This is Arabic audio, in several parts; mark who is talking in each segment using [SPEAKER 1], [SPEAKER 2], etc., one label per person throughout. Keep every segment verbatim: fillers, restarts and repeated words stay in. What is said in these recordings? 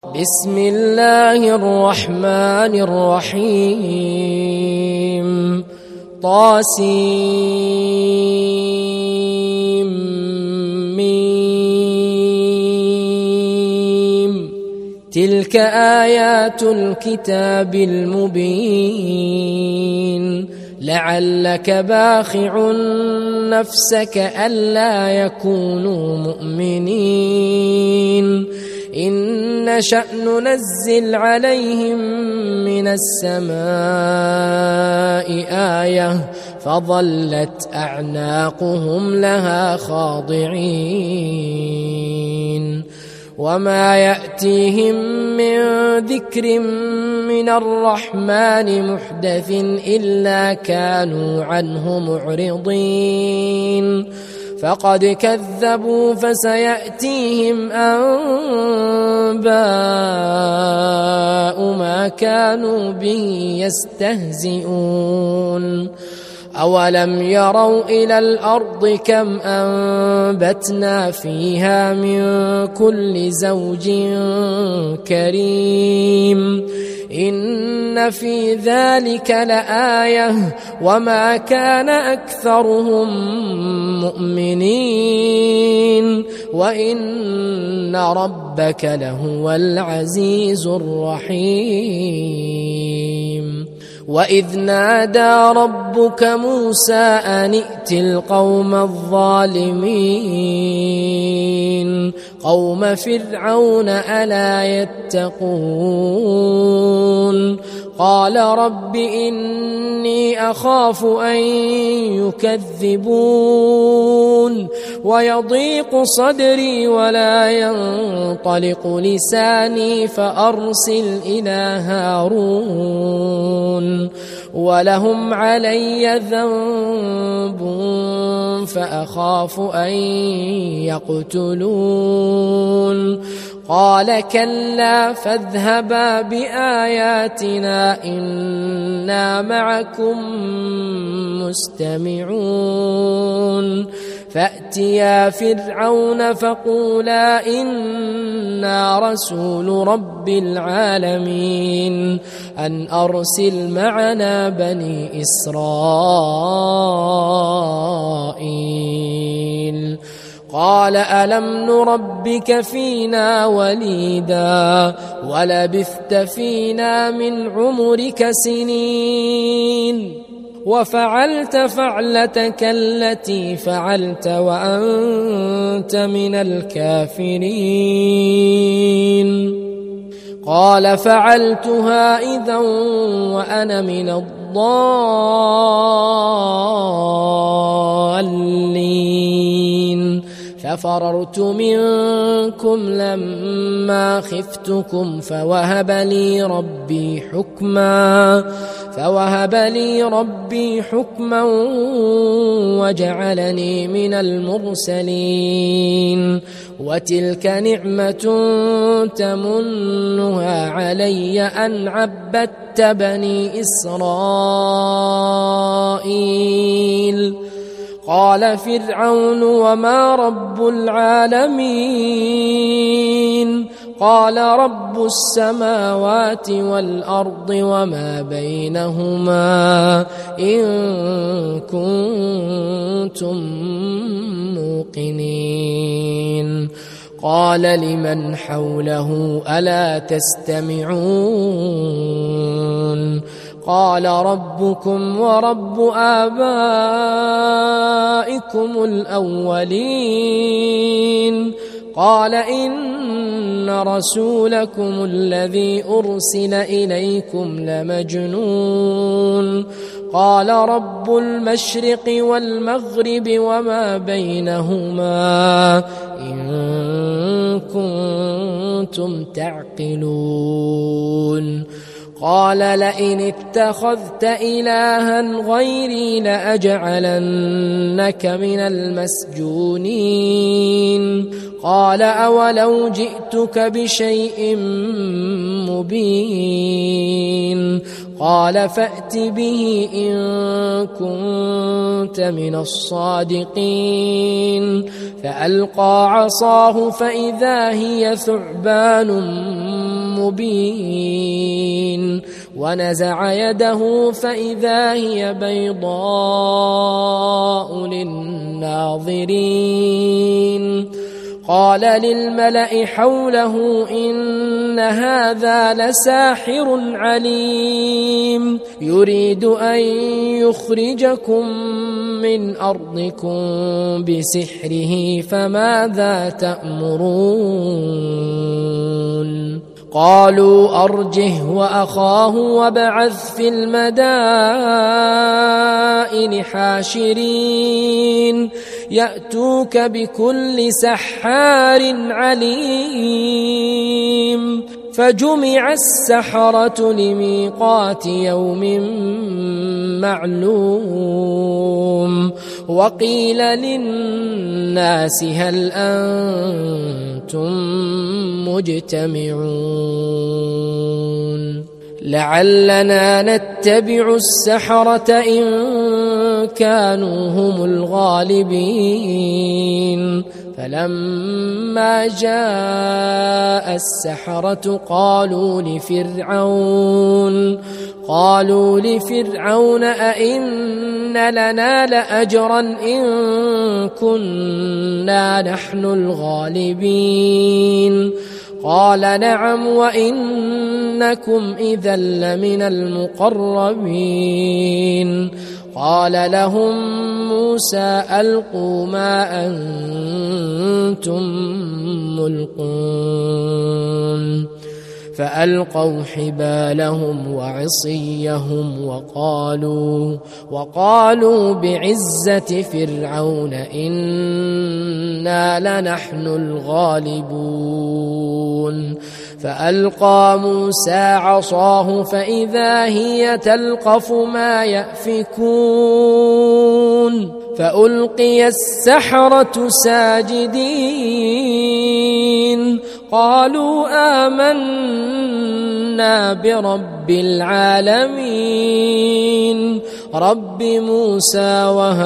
[SPEAKER 1] بسم الله الرحمن الرحيم طاسيم تلك آيات الكتاب المبين لعلك باخع نفسك ألا يكونوا مؤمنين إن نشأ ننزل عليهم من السماء آية فظلت أعناقهم لها خاضعين وما يأتيهم من ذكر من الرحمن محدث إلا كانوا عنه معرضين فقد كذبوا فسيأتيهم أنباء ما كانوا به يستهزئون أولم يروا إلى الأرض كم أنبتنا فيها من كل زوج كريم إن في ذلك لآية وما كان أكثرهم مؤمنين وإن ربك لهو العزيز الرحيم وإذ نادى ربك موسى أن ائت القوم الظالمين قوم فرعون ألا يتقون قال رب إني أخاف أن يكذبون ويضيق صدري ولا ينطلق لساني فأرسل إلى هارون ولهم علي ذنب فأخاف أن يقتلون قال كلا فاذهبا بآياتنا إنا معكم مستمعون فأتيا فرعون فقولا إنا رسول رب العالمين أن أرسل معنا بني إسرائيل قال ألم نربك فينا وليدا ولبثت فينا من عمرك سنين وفعلت فعلتك التي فعلت وأنت من الكافرين قال فعلتها إذا وأنا من الضالين ففررت منكم لما خفتكم فوهب لي ربي حكما فوهب لي ربي حكما وجعلني من المرسلين وتلك نعمة تمنها علي أن عبدت بني إسرائيل قال فرعون وما رب العالمين قال رب السماوات والأرض وما بينهما إن كنتم موقنين قال لمن حوله ألا تستمعون قال ربكم ورب آبائكم الأولين قال إن رسولكم الذي أرسل إليكم لمجنون قال رب المشرق والمغرب وما بينهما إن كنتم تعقلون قال لئن اتخذت إلها غيري لأجعلنك من المسجونين قال أولو جئتك بشيء مبين قال فأت به إن كنت من الصادقين فألقى عصاه فإذا هي ثعبان مبين ونزع يده فإذا هي بيضاء للناظرين قال للملأ حوله إن هذا لساحر عليم يريد أن يخرجكم من أرضكم بسحره فماذا تأمرون قالوا أرجه وأخاه وابعث في المدائن حاشرين يأتوك بكل سحار عليم فجمع السحرة لميقات يوم معلوم وقيل للناس هل أنتم مجتمعون لعلنا نتبع السحرة إن كانوا هم الغالبين فلما جاء السحرة قالوا لفرعون قالوا لفرعون أئن لنا لأجرا إن كنا نحن الغالبين قال نعم وإنكم إذا لمن المقربين قال لهم موسى ألقوا ما أنتم ملقون فألقوا حبالهم وعصيهم وقالوا وقالوا بعزة فرعون إنا لنحن الغالبون فألقى موسى عصاه فإذا هي تلقف ما يأفكون فألقي السحرة ساجدين قالوا آمنا برب العالمين رب موسى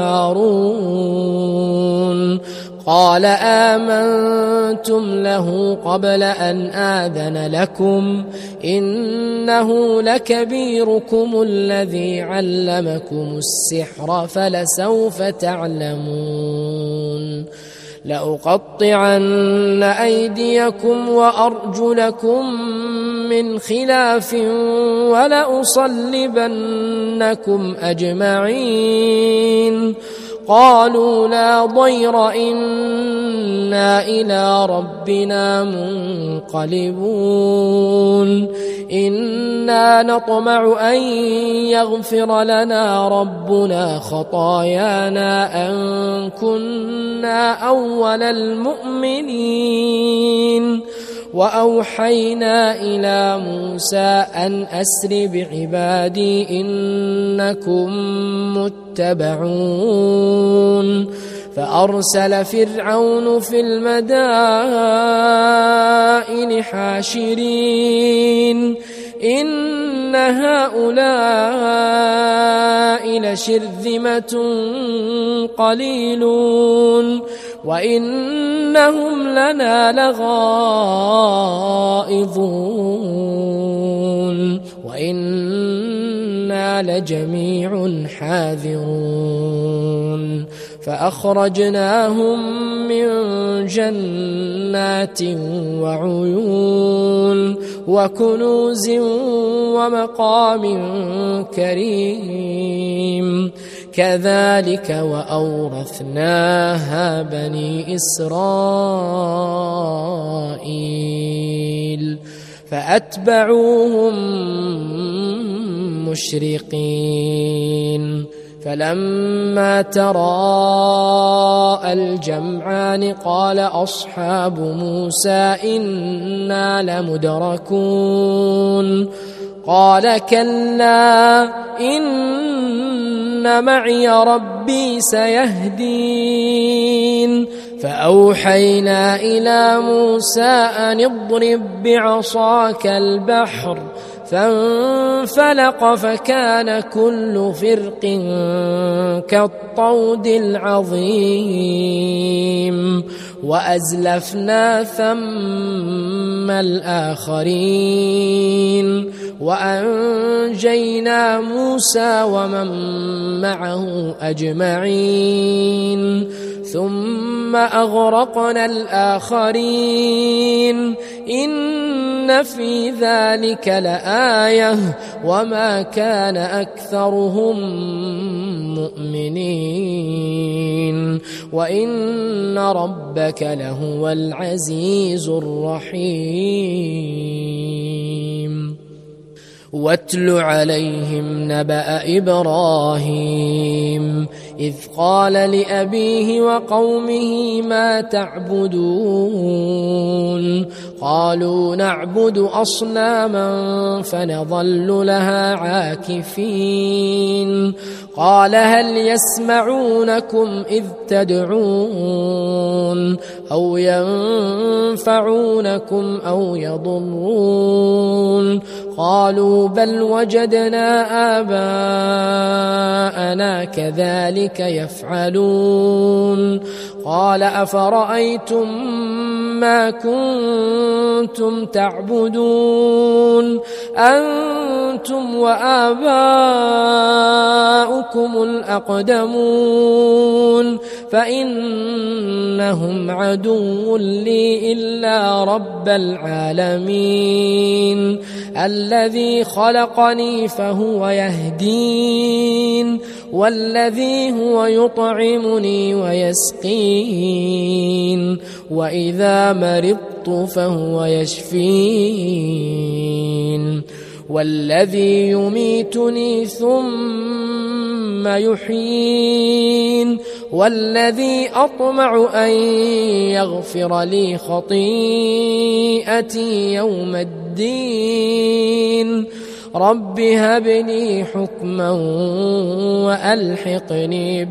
[SPEAKER 1] وهارون قال آمنتم له قبل أن آذن لكم إنه لكبيركم الذي علمكم السحر فلسوف تعلمون لأقطعن أيديكم وأرجلكم من خلاف ولأصلبنكم أجمعين قالوا لا ضير إنا إلى ربنا منقلبون إنا نطمع أن يغفر لنا ربنا خطايانا أن كنا أول المؤمنين وأوحينا إلى موسى أن أسر بعبادي إنكم متبعون فأرسل فرعون في المدائن حاشرين إن هؤلاء لشرذمة قليلون وإنهم لنا لغائظون وإنا لجميع حاذرون فأخرجناهم من جنات وعيون وكنوز ومقام كريم كذلك وأورثناها بني إسرائيل فأتبعوهم مشرقين فلما تراءى الجمعان قال أصحاب موسى إنا لمدركون قال كلا إن معي ربي سيهدين فأوحينا إلى موسى أن اضرب بعصاك البحر فانفلق فكان كل فرق كالطود العظيم وأزلفنا ثم الآخرين وأنجينا موسى ومن معه أجمعين ثم أغرقنا الآخرين إن في ذلك لآية وما كان أكثرهم مؤمنين وإن ربك لهو العزيز الرحيم واتل عليهم نبأ إبراهيم إذ قال لأبيه وقومه ما تعبدون قالوا نعبد أصناما فنظل لها عاكفين قال هل يسمعونكم إذ تدعون أو ينفعونكم أو يضرون قالوا بل وجدنا آباءنا كذلك يفعلون قال أفرأيتم ما كنتم تعبدون أنتم وآباؤكم الأقدمون فإنهم عدو لي إلا رب العالمين الذي خلقني فهو يهدين والذي هو يطعمني ويسقين وإذا مرضت فهو يشفين والذي يميتني ثم يحيين والذي أطمع أن يغفر لي خطيئتي يوم الدين رب هب لي حكما وألحقني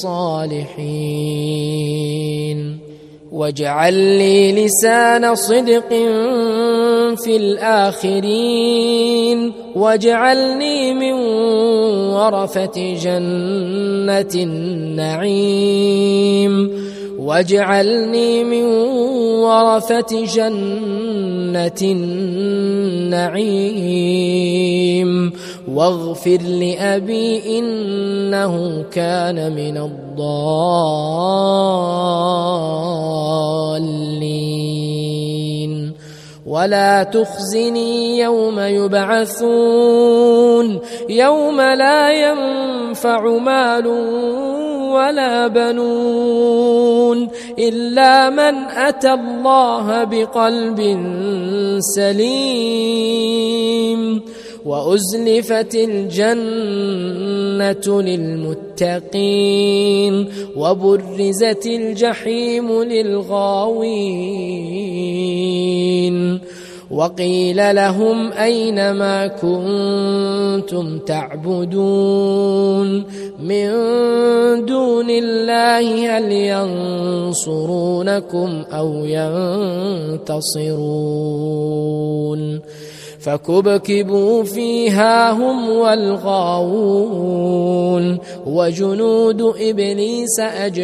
[SPEAKER 1] بالصالحين واجعل لي لسان صدق في الآخرين واجعلني من ورثة جنة النعيم واجعلني من ورثة جنة النعيم واغفر لأبي إنه كان من الضالين ولا تخزني يوم يبعثون يوم لا ينفع مال ولا بنون إلا من أتى الله بقلب سليم وأزلفت الجنة للمتقين وبرزت الجحيم للغاوين وقيل لهم أين ما كنتم تعبدون من دون الله هل ينصرونكم أو ينتصرون فكبكبوا فيها هم والغاوون وجنود إبليس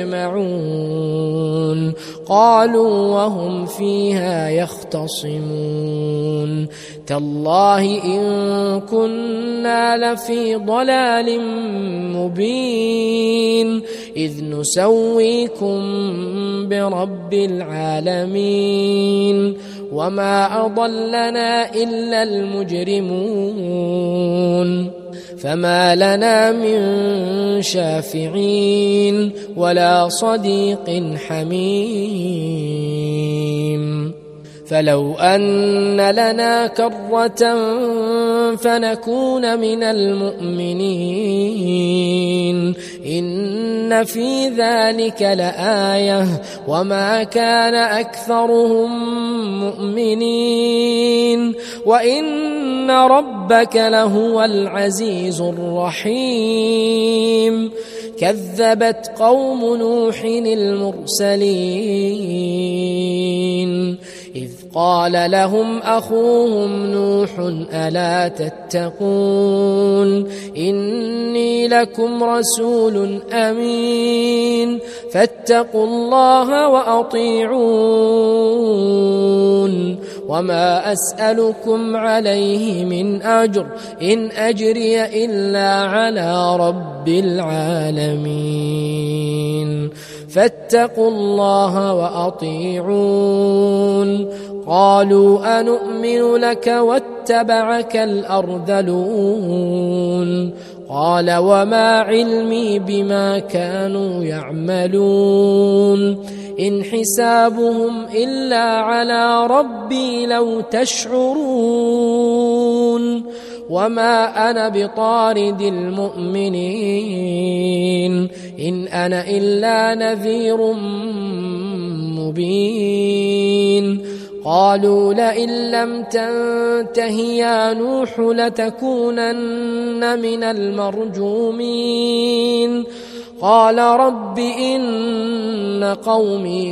[SPEAKER 1] أجمعون قالوا وهم فيها يختصمون تالله إن كنا لفي ضلال مبين إذ نسويكم برب العالمين وما أضلنا إلا المجرمون فما لنا من شافعين ولا صديق حميم فلو أن لنا كرة فنكون من المؤمنين إن في ذلك لآية وما كان أكثرهم مؤمنين وإن ربك لهو العزيز الرحيم كذبت قوم نوح المرسلين إذ قال لهم أخوهم نوح ألا تتقون إني لكم رسول أمين فاتقوا الله وأطيعون وما أسألكم عليه من أجر إن أجري إلا على رب العالمين فاتقوا الله وأطيعون قالوا أنؤمن لك واتبعك الأرذلون قال وما علمي بما كانوا يعملون إن حسابهم إلا على ربي لو تشعرون وما أنا بطارد المؤمنين إن أنا إلا نذير مبين قالوا لئن لم تنته يا نوح لتكونن من المرجومين قال رب إن قومي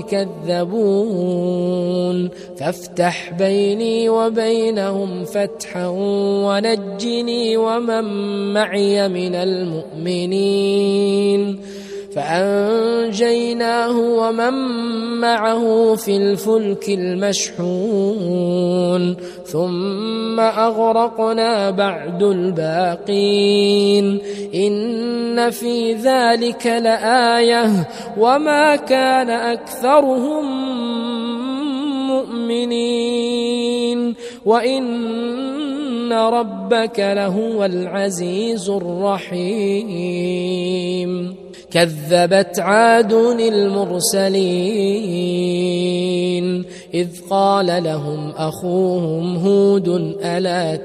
[SPEAKER 1] كذبون فافتح بيني وبينهم فتحا ونجني ومن معي من المؤمنين فأنجيناه ومن معه في الفلك المشحون ثم أغرقنا بعد الباقين إن في ذلك لآية وما كان أكثرهم مؤمنين وإن ربك لهو العزيز الرحيم كذبت عاد المرسلين إذ قال لهم أخوهم هود ألا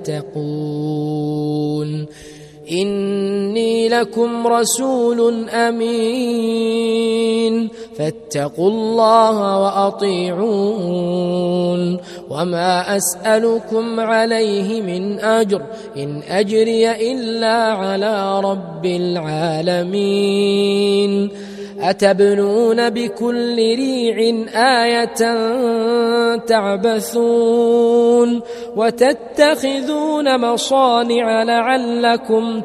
[SPEAKER 1] تتقون إني لكم رسول أمين فاتقوا الله وأطيعون وما أسألكم عليه من أجر إن أجري إلا على رب العالمين أتبنون بكل ريع آية تعبثون وتتخذون مصانع لعلكم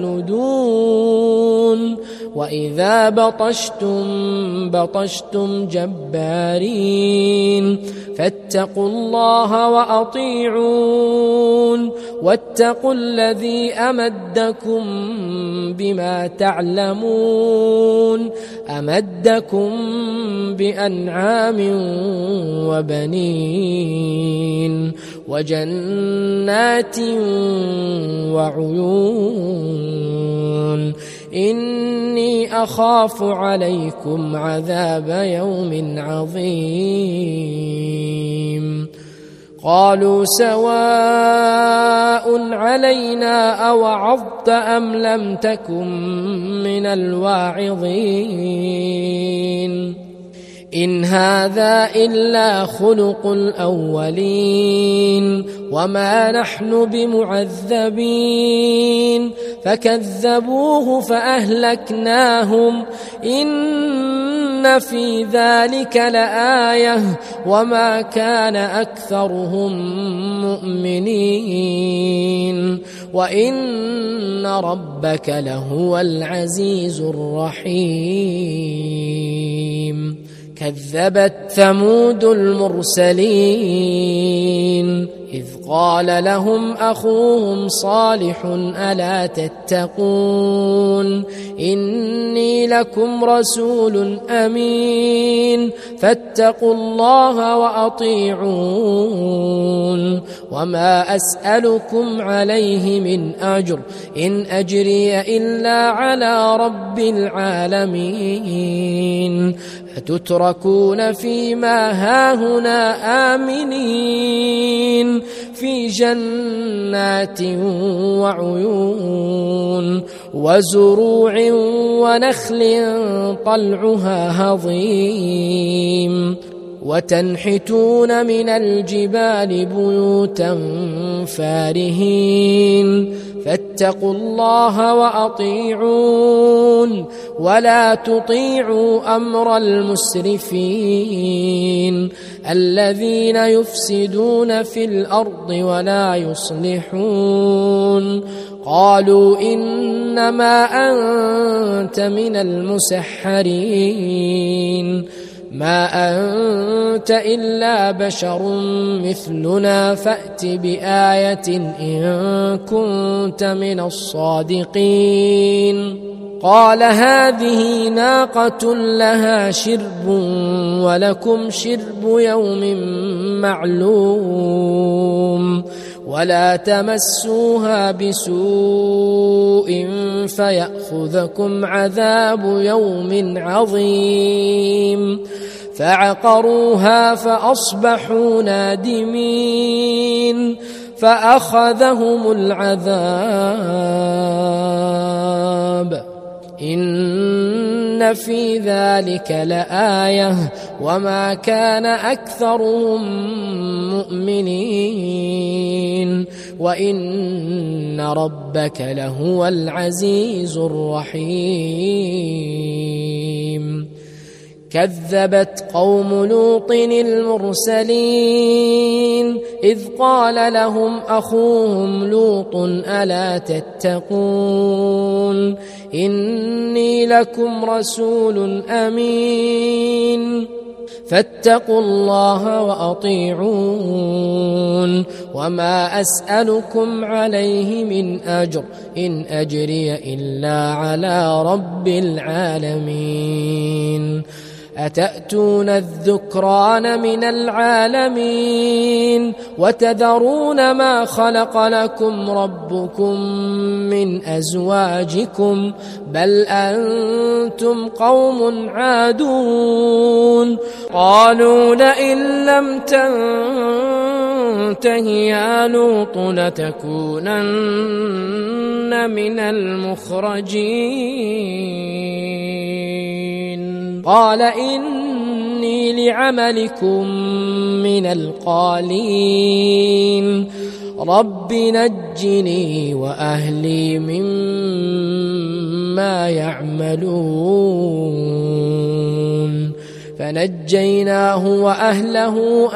[SPEAKER 1] تخلدون وإذا بطشتم بطشتم جبارين فاتقوا الله وأطيعون واتقوا الذي أمدكم بما تعلمون أمدكم بأنعام وبنين وجنات وعيون إني أخاف عليكم عذاب يوم عظيم قالوا سواء علينا أوعظت أم لم تكن من الواعظين إن هذا إلا خلق الأولين وما نحن بمعذبين فكذبوه فأهلكناهم إن في ذلك لآية وما كان أكثرهم مؤمنين وإن ربك لهو العزيز الرحيم كذبت ثمود المرسلين إذ قال لهم أخوهم صالح ألا تتقون إني لكم رسول أمين فاتقوا الله وأطيعون وما أسألكم عليه من أجر إن أجري إلا على رب العالمين أتتركون فيما هاهنا آمنين في جنات وعيون وزروع ونخل طلعها هضيم وتنحتون من الجبال بيوتا فارهين فاتقوا الله وأطيعون ولا تطيعوا أمر المسرفين الذين يفسدون في الأرض ولا يصلحون قالوا إنما أنت من المسحرين ما أنت إلا بشر مثلنا فأت بآية إن كنت من الصادقين قال هذه ناقة لها شرب ولكم شرب يوم معلوم ولا تمسوها بسوء فيأخذكم عذاب يوم عظيم فعقروها فأصبحوا نادمين فأخذهم العذاب إن في ذلك لآية وما كان أكثرهم مؤمنين وإن ربك لهو العزيز الرحيم كذبت قوم لوط المرسلين إذ قال لهم أخوهم لوط ألا تتقون إني لكم رسول أمين فاتقوا الله وأطيعون وما أسألكم عليه من أجر إن أجري إلا على رب العالمين أتأتون الذكران من العالمين وتذرون ما خلق لكم ربكم من أزواجكم بل أنتم قوم عادون قالوا لئن لم تنته يا لوط لتكونن من المخرجين قال إني لعملكم من القالين رب نجني وأهلي مما يعملون فنجيناه وأهله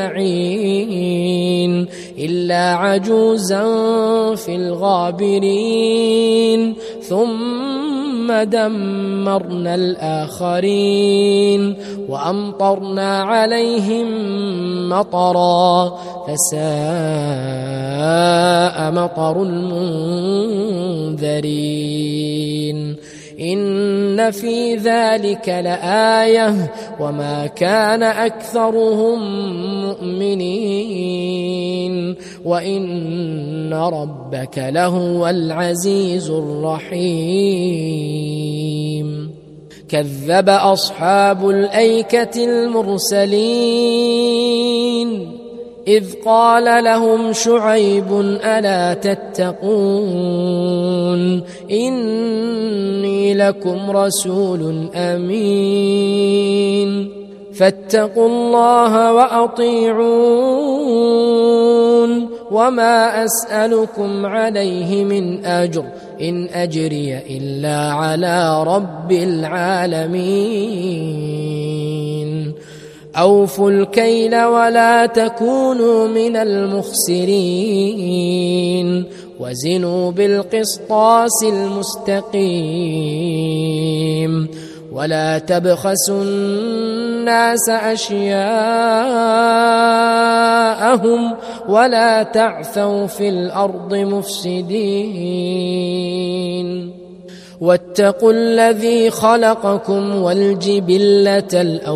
[SPEAKER 1] أجمعين إلا عجوزا في الغابرين ثم دمرنا الآخرين وأمطرنا عليهم مطرا فساء مطر المنذرين إن في ذلك لآية وما كان أكثرهم مؤمنين وإن ربك لهو العزيز الرحيم كذب أصحاب الأيكة المرسلين إذ قال لهم شعيب ألا تتقون إني لكم رسول أمين فاتقوا الله وأطيعون وما أسألكم عليه من أجر إن أجري إلا على رب العالمين أوفوا الكيل ولا تكونوا من المخسرين وزنوا بالقسطاس المستقيم ولا تبخسوا الناس أشياءهم ولا تعثوا في الأرض مفسدين واتقوا الذي خلقكم والجبلة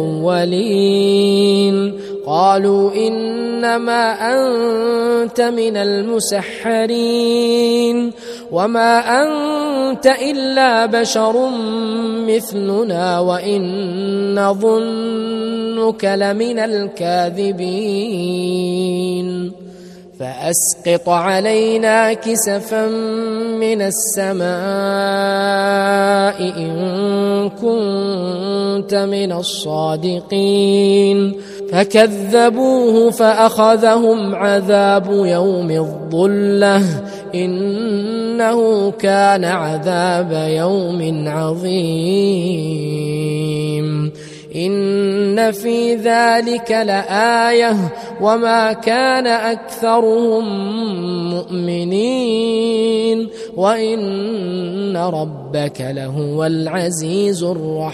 [SPEAKER 1] الأولين قالوا إنما أنت من المسحرين وما أنت إلا بشر مثلنا وإن نظنك لمن الكاذبين فأسقط علينا كسفا من السماء إن كنت من الصادقين فكذبوه فأخذهم عذاب يوم الظلة إنه كان عذاب يوم عظيم إن في ذلك لآية وما كان أكثرهم مؤمنين وإن ربك لهو العزيز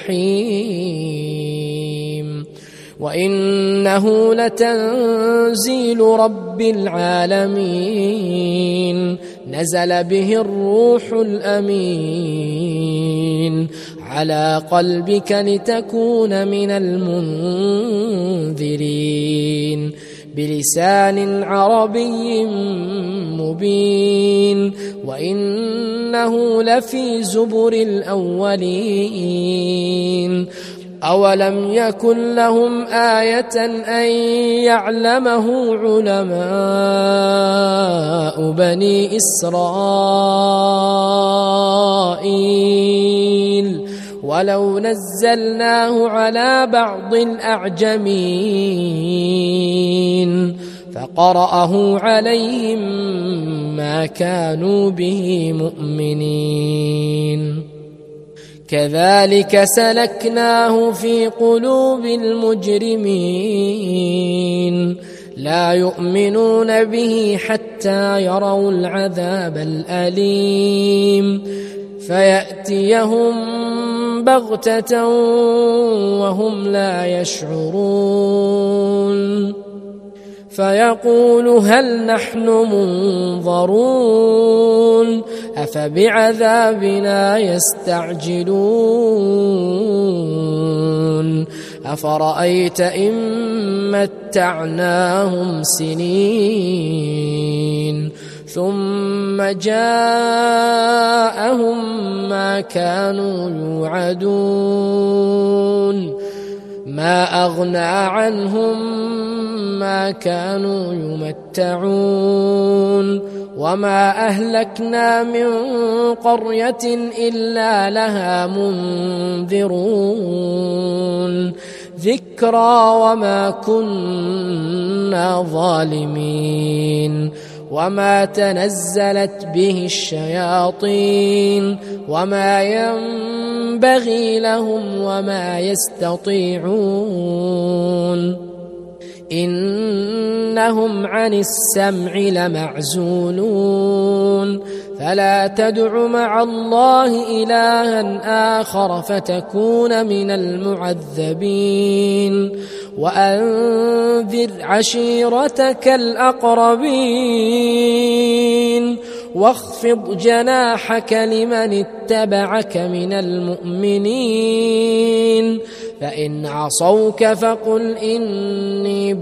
[SPEAKER 1] الرحيم وإنه لتنزيل رب العالمين نزل به الروح الأمين على قلبك لتكون من المنذرين بلسان عربي مبين وإنه لفي زبر الأولين أولم يكن لهم آية أن يعلمه علماء بني إسرائيل ولو نزلناه على بعض الأعجمين فقرأه عليهم ما كانوا به مؤمنين كذلك سلكناه في قلوب المجرمين لا يؤمنون به حتى يروا العذاب الأليم فيأتيهم بغتة وهم لا يشعرون فيقول هل نحن منظرون أفبعذابنا يستعجلون أفرأيت إن متعناهم سنين ثم جاءهم ما كانوا يوعدون ما أغنى عنهم ما كانوا يمتعون وما أهلكنا من قرية إلا لها منذرون ذكرى وما كنا ظالمين وما تنزلت به الشياطين وما ينبغي لهم وما يستطيعون إنهم عن السمع لمعزولون فلا تدع مع الله إلها آخر فتكون من المعذبين وأنذر عشيرتك الأقربين واخفض جناحك لمن اتبعك من المؤمنين فإن عصوك فقل إني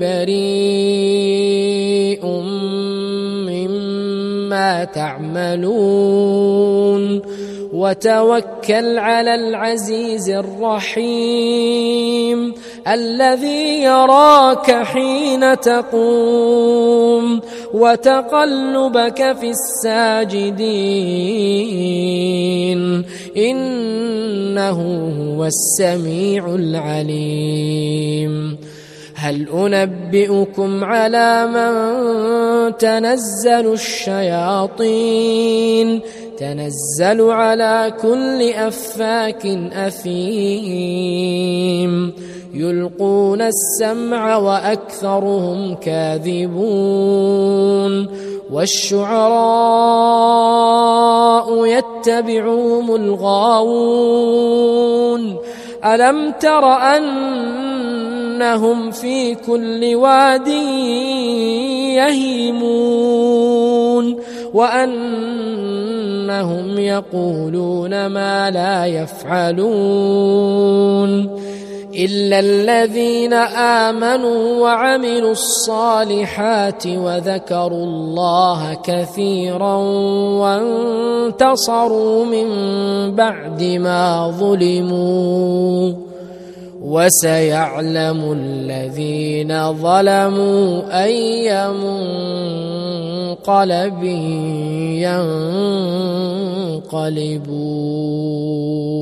[SPEAKER 1] بريء مما تعملون وتوكل على العزيز الرحيم الذي يراك حين تقوم وتقلبك في الساجدين إنه هو السميع العليم هل أنبئكم على من تنزل الشياطين تنزل على كل أفاك أثيم يلقون السمع وأكثرهم كاذبون والشعراء يتبعهم الغاوون ألم تر أنهم في كل واد يهيمون وأنهم يقولون ما لا يفعلون إلا الذين آمنوا وعملوا الصالحات وذكروا الله كثيرا وانتصروا من بعد ما ظلموا وسيعلم الذين ظلموا أي منقلب ينقلبون.